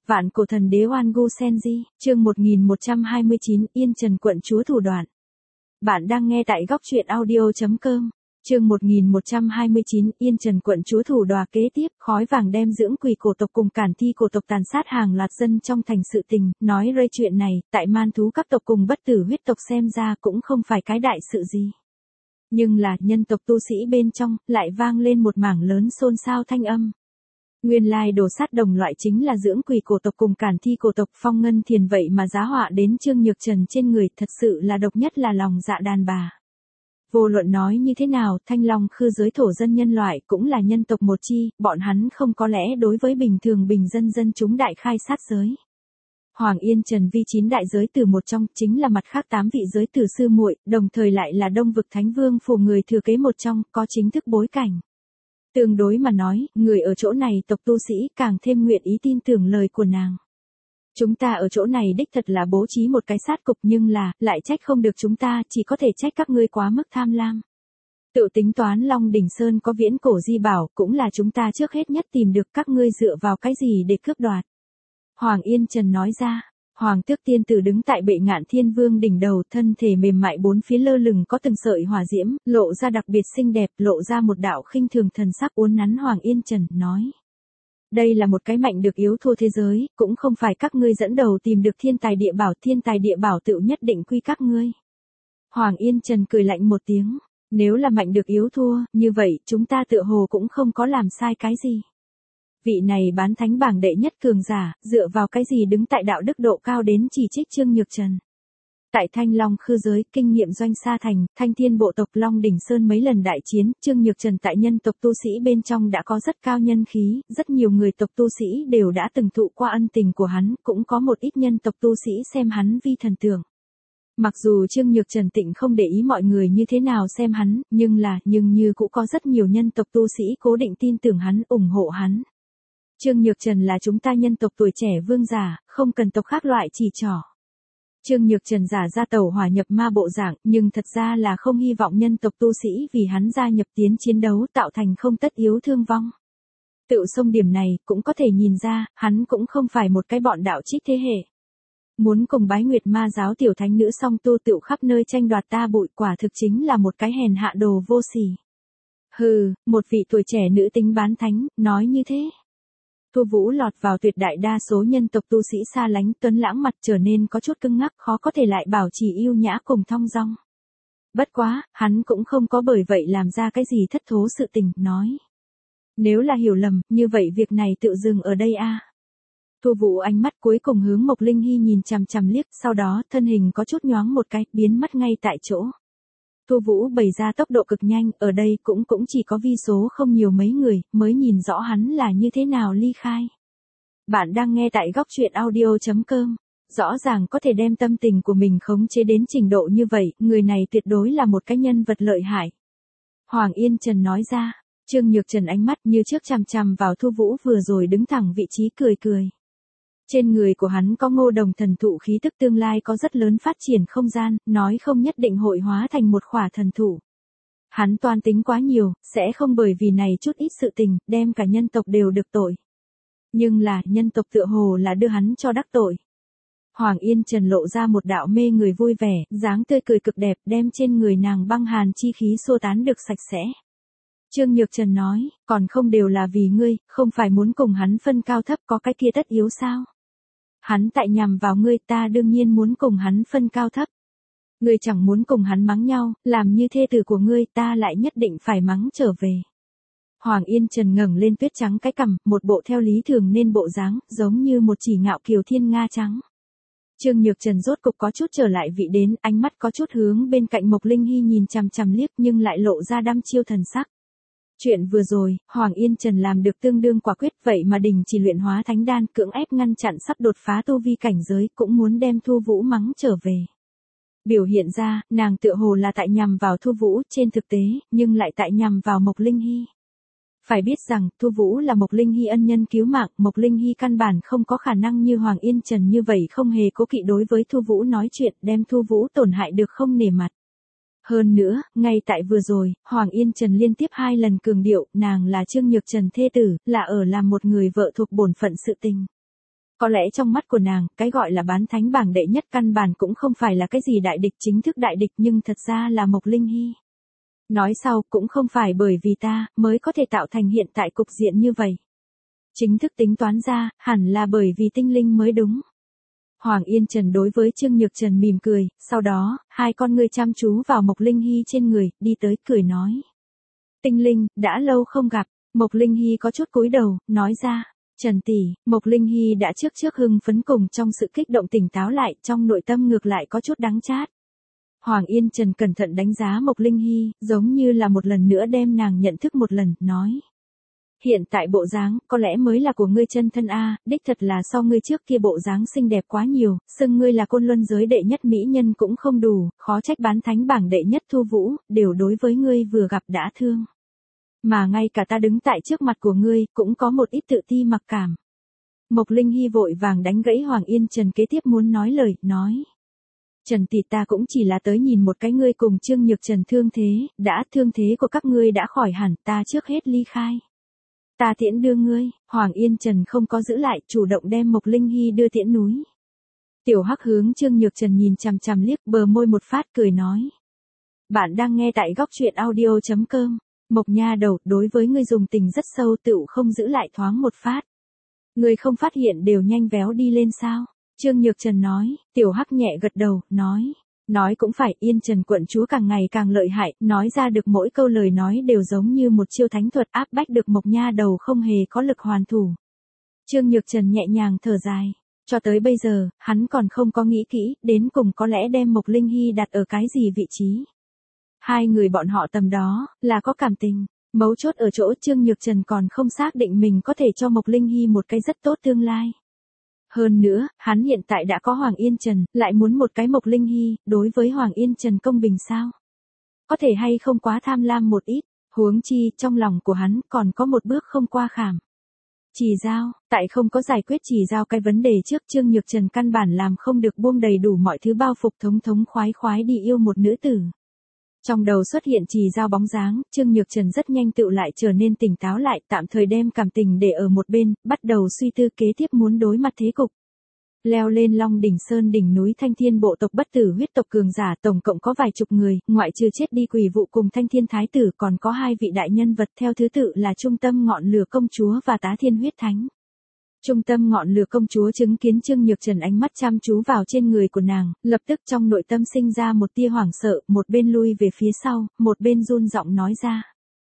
Vạn cổ thần đế Oan Gu Senji, chương 1129, Yên Trần quận chúa thủ đoạn. Bạn đang nghe tại góc truyện audio.com. Chương 1129, Yên Trần quận chúa thủ đòa. Kế tiếp, khói vàng đem dưỡng quỷ cổ tộc cùng cản thi cổ tộc tàn sát hàng loạt dân trong thành sự tình, nói rơi chuyện này, tại man thú các tộc cùng bất tử huyết tộc xem ra cũng không phải cái đại sự gì. Nhưng là, nhân tộc tu sĩ bên trong, lại vang lên một mảng lớn xôn xao thanh âm. Nguyên lai đồ sát đồng loại chính là dưỡng quỷ cổ tộc cùng cản thi cổ tộc Phong Ngân Thiền, vậy mà giá họa đến Trương Nhược Trần trên người, thật sự là độc nhất là lòng dạ đàn bà. Vô luận nói như thế nào, Thanh Long Khư giới thổ dân nhân loại cũng là nhân tộc một chi, bọn hắn không có lẽ đối với bình thường bình dân chúng đại khai sát giới. Hoàng Yên Trần vi 9 đại giới từ một trong, chính là mặt khác 8 vị giới từ sư muội, đồng thời lại là Đông vực Thánh Vương phủ người thừa kế một trong, có chính thức bối cảnh. Tương đối mà nói, người ở chỗ này tộc tu sĩ càng thêm nguyện ý tin tưởng lời của nàng. Chúng ta ở chỗ này đích thật là bố trí một cái sát cục, nhưng là, lại trách không được chúng ta, chỉ có thể trách các ngươi quá mức tham lam. Tự tính toán Long Đỉnh Sơn có viễn cổ di bảo, cũng là chúng ta trước hết nhất tìm được, các ngươi dựa vào cái gì để cướp đoạt. Hoàng Yên Trần nói ra. Hoàng tước tiên tử đứng tại bệ ngạn thiên vương đỉnh đầu, thân thể mềm mại bốn phía lơ lửng có từng sợi hỏa diễm, lộ ra đặc biệt xinh đẹp, lộ ra một đạo khinh thường thần sắc uốn nắn. Hoàng Yên Trần nói. Đây là một cái mạnh được yếu thua thế giới, cũng không phải các ngươi dẫn đầu tìm được thiên tài địa bảo tự nhất định quy các ngươi. Hoàng Yên Trần cười lạnh một tiếng, nếu là mạnh được yếu thua, như vậy, chúng ta tựa hồ cũng không có làm sai cái gì. Vị này bán thánh bảng đệ nhất cường giả, dựa vào cái gì đứng tại đạo đức độ cao đến chỉ trích Trương Nhược Trần. Tại Thanh Long Khư giới, kinh nghiệm doanh xa thành, Thanh Thiên bộ tộc Long Đỉnh Sơn mấy lần đại chiến, Trương Nhược Trần tại nhân tộc tu sĩ bên trong đã có rất cao nhân khí, rất nhiều người tộc tu sĩ đều đã từng thụ qua ân tình của hắn, cũng có một ít nhân tộc tu sĩ xem hắn vi thần tượng. Mặc dù Trương Nhược Trần tịnh không để ý mọi người như thế nào xem hắn, nhưng như cũng có rất nhiều nhân tộc tu sĩ cố định tin tưởng hắn, ủng hộ hắn. Trương Nhược Trần là chúng ta nhân tộc tuổi trẻ vương giả, không cần tộc khác loại chỉ trỏ. Trương Nhược Trần giả ra tẩu hỏa nhập ma bộ dạng, nhưng thật ra là không hy vọng nhân tộc tu sĩ vì hắn gia nhập tiến chiến đấu tạo thành không tất yếu thương vong. Tự xông điểm này, cũng có thể nhìn ra, hắn cũng không phải một cái bọn đạo trích thế hệ. Muốn cùng Bái Nguyệt ma giáo tiểu thánh nữ song tu tựu khắp nơi tranh đoạt ta bụi, quả thực chính là một cái hèn hạ đồ vô sỉ. Hừ, một vị tuổi trẻ nữ tính bán thánh, nói như thế. Thu Vũ lọt vào tuyệt đại đa số nhân tộc tu sĩ xa lánh, tuấn lãng mặt trở nên có chút cứng ngắc, khó có thể lại bảo trì yêu nhã cùng thong dong. Bất quá, hắn cũng không có bởi vậy làm ra cái gì thất thố sự tình, nói. Nếu là hiểu lầm, như vậy việc này tự dừng ở đây a. Thu Vũ ánh mắt cuối cùng hướng Mộc Linh Hy nhìn chằm chằm liếc, sau đó thân hình có chút nhoáng một cái, biến mất ngay tại chỗ. Thu Vũ bày ra tốc độ cực nhanh, ở đây cũng chỉ có vi số không nhiều mấy người, mới nhìn rõ hắn là như thế nào ly khai. Bạn đang nghe tại góc truyện audio.com. Rõ ràng có thể đem tâm tình của mình khống chế đến trình độ như vậy, người này tuyệt đối là một cái nhân vật lợi hại. Hoàng Yên Trần nói ra. Trương Nhược Trần ánh mắt như trước chằm chằm vào Thu Vũ vừa rồi đứng thẳng vị trí, cười. Trên người của hắn có Ngô Đồng thần thụ khí tức, tương lai có rất lớn phát triển không gian, nói không nhất định hội hóa thành một khỏa thần thụ. Hắn toan tính quá nhiều, sẽ không bởi vì này chút ít sự tình, đem cả nhân tộc đều được tội. Nhưng là, nhân tộc tựa hồ là đưa hắn cho đắc tội. Hoàng Yên Trần lộ ra một đạo mê người vui vẻ, dáng tươi cười cực đẹp, đem trên người nàng băng hàn chi khí xua tán được sạch sẽ. Trương Nhược Trần nói, còn không đều là vì ngươi, không phải muốn cùng hắn phân cao thấp, có cái kia tất yếu sao? Hắn tại nhằm vào ngươi, ta đương nhiên muốn cùng hắn phân cao thấp. Ngươi chẳng muốn cùng hắn mắng nhau, làm như thê tử của ngươi, ta lại nhất định phải mắng trở về. Hoàng Yên Trần ngẩng lên tuyết trắng cái cằm, một bộ theo lý thường nên bộ dáng, giống như một chỉ ngạo kiều thiên nga trắng. Trương Nhược Trần rốt cục có chút trở lại vị đến, ánh mắt có chút hướng bên cạnh Mộc Linh Hy nhìn chằm chằm liếc, nhưng lại lộ ra đăm chiêu thần sắc. Chuyện vừa rồi, Hoàng Yên Trần làm được tương đương quả quyết, vậy mà đình chỉ luyện hóa thánh đan, cưỡng ép ngăn chặn sắp đột phá tu vi cảnh giới, cũng muốn đem Thu Vũ mắng trở về. Biểu hiện ra, nàng tựa hồ là tại nhằm vào Thu Vũ, trên thực tế, nhưng lại tại nhằm vào Mộc Linh Hy. Phải biết rằng, Thu Vũ là Mộc Linh Hy ân nhân cứu mạng, Mộc Linh Hy căn bản không có khả năng như Hoàng Yên Trần như vậy không hề cố kỵ đối với Thu Vũ nói chuyện, đem Thu Vũ tổn hại được không nể mặt. Hơn nữa, ngay tại vừa rồi, Hoàng Yên Trần liên tiếp 2 lần cường điệu, nàng là Trương Nhược Trần thê tử, là ở làm một người vợ thuộc bổn phận sự tình. Có lẽ trong mắt của nàng, cái gọi là bán thánh bảng đệ nhất căn bản cũng không phải là cái gì đại địch chính thức đại địch nhưng thật ra là Mộc Linh Hy. Nói sau cũng không phải bởi vì ta mới có thể tạo thành hiện tại cục diện như vậy. Chính thức tính toán ra, hẳn là bởi vì tinh linh mới đúng. Hoàng Yên Trần đối với Trương Nhược Trần mỉm cười, sau đó, hai con ngươi chăm chú vào Mộc Linh Hy trên người, đi tới cười nói. Tinh linh, đã lâu không gặp, Mộc Linh Hy có chút cúi đầu, nói ra. Trần tỷ, Mộc Linh Hy đã trước hưng phấn cùng trong sự kích động tỉnh táo lại, trong nội tâm ngược lại có chút đắng chát. Hoàng Yên Trần cẩn thận đánh giá Mộc Linh Hy, giống như là một lần nữa đem nàng nhận thức một lần, nói. Hiện tại bộ dáng, có lẽ mới là của ngươi chân thân a, đích thật là so ngươi trước kia bộ dáng xinh đẹp quá nhiều, xưng ngươi là côn luân giới đệ nhất mỹ nhân cũng không đủ, khó trách bán thánh bảng đệ nhất Thu Vũ, đều đối với ngươi vừa gặp đã thương. Mà ngay cả ta đứng tại trước mặt của ngươi, cũng có một ít tự ti mặc cảm. Mộc Linh Hy vội vàng đánh gãy Hoàng Yên Trần kế tiếp muốn nói lời, nói. Trần tỷ, ta cũng chỉ là tới nhìn một cái ngươi cùng Trương Nhược Trần thương thế, đã thương thế của các ngươi đã khỏi hẳn, ta trước hết ly khai. Ta tiễn đưa ngươi, Hoàng Yên Trần không có giữ lại, chủ động đem Mộc Linh Hy đưa tiễn núi. Tiểu Hắc hướng Trương Nhược Trần nhìn chằm chằm liếc, bờ môi một phát cười nói. Bạn đang nghe tại góc truyện audio.com. Mộc nha đầu, đối với ngươi dùng tình rất sâu, tựu không giữ lại thoáng một phát. Ngươi không phát hiện đều nhanh véo đi lên sao? Trương Nhược Trần nói. Tiểu Hắc nhẹ gật đầu, nói. Nói cũng phải, Yên Trần quận chúa càng ngày càng lợi hại, nói ra được mỗi câu lời nói đều giống như một chiêu thánh thuật áp bách được Mộc nha đầu không hề có lực hoàn thủ. Trương Nhược Trần nhẹ nhàng thở dài. Cho tới bây giờ, hắn còn không có nghĩ kỹ, đến cùng có lẽ đem Mộc Linh Hy đặt ở cái gì vị trí. Hai người bọn họ tầm đó, là có cảm tình. Mấu chốt ở chỗ Trương Nhược Trần còn không xác định mình có thể cho Mộc Linh Hy một cái rất tốt tương lai. Hơn nữa, hắn hiện tại đã có Hoàng Yên Trần, lại muốn một cái Mộc Linh Hy, đối với Hoàng Yên Trần công bình sao? Có thể hay không quá tham lam một ít, huống chi, trong lòng của hắn còn có một bước không qua khảm. Chỉ giao, tại không có giải quyết chỉ giao cái vấn đề trước, Trương Nhược Trần căn bản làm không được buông đầy đủ mọi thứ bao phục thống khoái đi yêu một nữ tử. Trong đầu xuất hiện Trì Giao bóng dáng, Trương Nhược Trần rất nhanh tựu lại trở nên tỉnh táo lại, tạm thời đem cảm tình để ở một bên, bắt đầu suy tư kế tiếp muốn đối mặt thế cục. Leo lên Long Đỉnh Sơn đỉnh núi Thanh Thiên bộ tộc bất tử huyết tộc cường giả tổng cộng có vài chục người, ngoại trừ chết đi Quỷ Vụ cùng Thanh Thiên Thái tử còn có hai vị đại nhân vật theo thứ tự là Trung Tâm Ngọn Lửa Công Chúa và Tá Thiên Huyết Thánh. Trung Tâm Ngọn Lửa Công Chúa chứng kiến Trương Nhược Trần ánh mắt chăm chú vào trên người của nàng, lập tức trong nội tâm sinh ra một tia hoảng sợ, một bên lui về phía sau, một bên run giọng nói ra.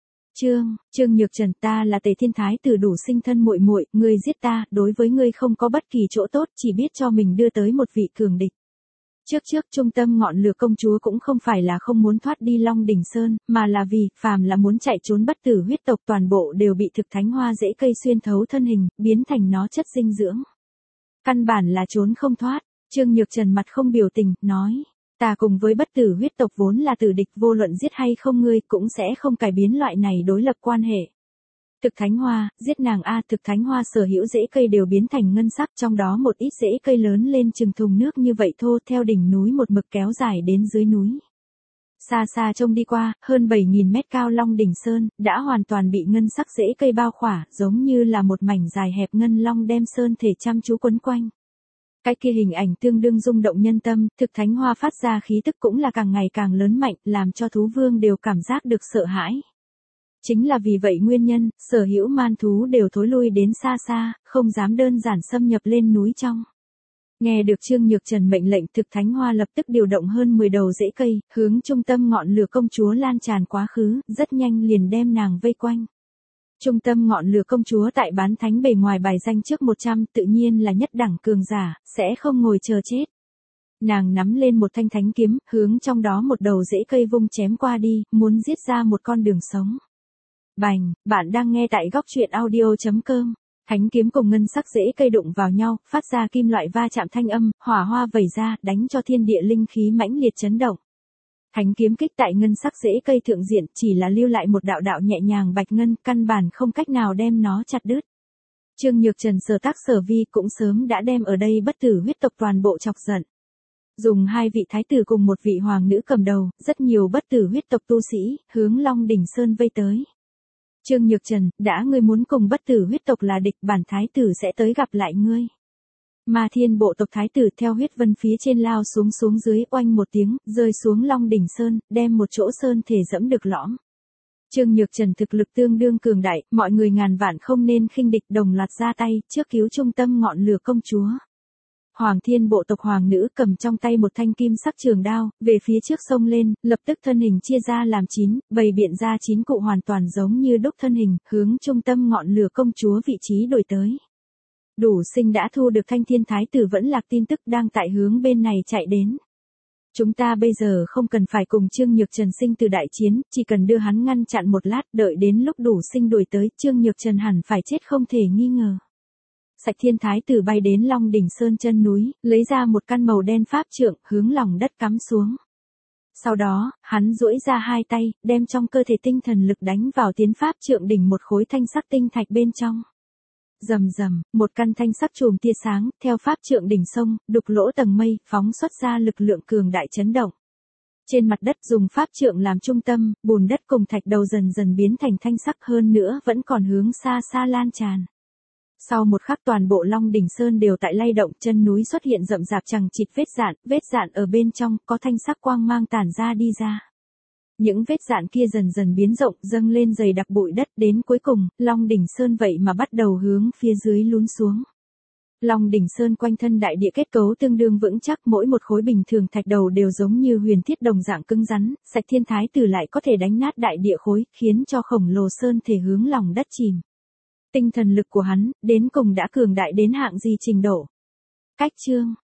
Trương Nhược Trần, ta là Tề Thiên Thái tử đủ sinh thân muội muội, ngươi giết ta, đối với ngươi không có bất kỳ chỗ tốt, chỉ biết cho mình đưa tới một vị cường địch. Trước Trung Tâm Ngọn Lửa Công Chúa cũng không phải là không muốn thoát đi Long Đỉnh Sơn, mà là vì, phàm là muốn chạy trốn bất tử huyết tộc toàn bộ đều bị thực thánh hoa rễ cây xuyên thấu thân hình, biến thành nó chất dinh dưỡng. Căn bản là trốn không thoát, Trương Nhược Trần mặt không biểu tình, nói. Ta cùng với bất tử huyết tộc vốn là tử địch, vô luận giết hay không ngươi cũng sẽ không cải biến loại này đối lập quan hệ. Thực thánh hoa, giết nàng a, thực thánh hoa sở hữu rễ cây đều biến thành ngân sắc, trong đó một ít rễ cây lớn lên chừng thùng nước như vậy thô, theo đỉnh núi một mực kéo dài đến dưới núi. Xa xa trông đi qua, hơn 7.000 mét cao Long Đỉnh Sơn, đã hoàn toàn bị ngân sắc rễ cây bao khỏa, giống như là một mảnh dài hẹp ngân long đem sơn thể chăm chú quấn quanh. Cái kia hình ảnh tương đương rung động nhân tâm, thực thánh hoa phát ra khí tức cũng là càng ngày càng lớn mạnh, làm cho thú vương đều cảm giác được sợ hãi. Chính là vì vậy nguyên nhân, sở hữu man thú đều thối lui đến xa xa, không dám đơn giản xâm nhập lên núi trong. Nghe được Trương Nhược Trần mệnh lệnh, thực thánh hoa lập tức điều động hơn 10 đầu rễ cây, hướng Trung Tâm Ngọn Lửa Công Chúa lan tràn quá khứ, rất nhanh liền đem nàng vây quanh. Trung Tâm Ngọn Lửa Công Chúa tại bán thánh bề ngoài bài danh trước 100 tự nhiên là nhất đẳng cường giả, sẽ không ngồi chờ chết. Nàng nắm lên một thanh thánh kiếm, hướng trong đó một đầu rễ cây vung chém qua đi, muốn giết ra một con đường sống. Bành, bạn đang nghe tại góc truyện audio.com. Thánh kiếm cùng ngân sắc rễ cây đụng vào nhau, phát ra kim loại va chạm thanh âm, hỏa hoa vẩy ra, đánh cho thiên địa linh khí mãnh liệt chấn động. Thánh kiếm kích tại ngân sắc rễ cây thượng diện, chỉ là lưu lại một đạo đạo nhẹ nhàng bạch ngân, căn bản không cách nào đem nó chặt đứt. Trương Nhược Trần sở tác sở vi cũng sớm đã đem ở đây bất tử huyết tộc toàn bộ chọc giận. Dùng hai vị thái tử cùng một vị hoàng nữ cầm đầu, rất nhiều bất tử huyết tộc tu sĩ, hướng Long Đỉnh Sơn vây tới. Trương Nhược Trần, đã ngươi muốn cùng bất tử huyết tộc là địch, bản thái tử sẽ tới gặp lại ngươi. Ma Thiên bộ tộc thái tử theo huyết vân phía trên lao xuống dưới, oanh một tiếng, rơi xuống Long đỉnh sơn, đem một chỗ sơn thể dẫm được lõm. Trương Nhược Trần thực lực tương đương cường đại, mọi người ngàn vạn không nên khinh địch, đồng loạt ra tay, trước cứu trung tâm ngọn lửa công chúa. Hoàng Thiên bộ tộc hoàng nữ cầm trong tay một thanh kim sắc trường đao, về phía trước xông lên, lập tức thân hình chia ra làm 9, bày biện ra 9 cụ hoàn toàn giống như đúc thân hình, hướng trung tâm ngọn lửa công chúa vị trí đổi tới. Đủ Sinh đã thu được Thanh Thiên Thái tử vẫn lạc tin tức, đang tại hướng bên này chạy đến. Chúng ta bây giờ không cần phải cùng Trương Nhược Trần sinh từ đại chiến, chỉ cần đưa hắn ngăn chặn một lát, đợi đến lúc Đủ Sinh đuổi tới, Trương Nhược Trần hẳn phải chết không thể nghi ngờ. Sạch Thiên Thái tử bay đến Long đỉnh sơn chân núi, lấy ra một căn màu đen pháp trượng, hướng lòng đất cắm xuống. Sau đó, hắn duỗi ra hai tay, đem trong cơ thể tinh thần lực đánh vào tiến pháp trượng đỉnh một khối thanh sắc tinh thạch bên trong. Rầm rầm, một căn thanh sắc chùm tia sáng, theo pháp trượng đỉnh sông, đục lỗ tầng mây, phóng xuất ra lực lượng cường đại chấn động. Trên mặt đất dùng pháp trượng làm trung tâm, bùn đất cùng thạch đầu dần dần biến thành thanh sắc, hơn nữa vẫn còn hướng xa xa lan tràn. Sau một khắc toàn bộ Long đỉnh sơn đều tại lay động, chân núi xuất hiện rậm rạp chằng chịt vết dạn ở bên trong, có thanh sắc quang mang tản ra đi ra. Những vết dạn kia dần dần biến rộng, dâng lên dày đặc bụi đất, đến cuối cùng, Long đỉnh sơn vậy mà bắt đầu hướng phía dưới lún xuống. Long đỉnh sơn quanh thân đại địa kết cấu tương đương vững chắc, mỗi một khối bình thường thạch đầu đều giống như huyền thiết đồng dạng cứng rắn, Sạch Thiên Thái tử lại có thể đánh nát đại địa khối, khiến cho khổng lồ sơn thể hướng lòng đất chìm. Tinh thần lực của hắn, đến cùng đã cường đại đến hạng gì trình độ. Cách chương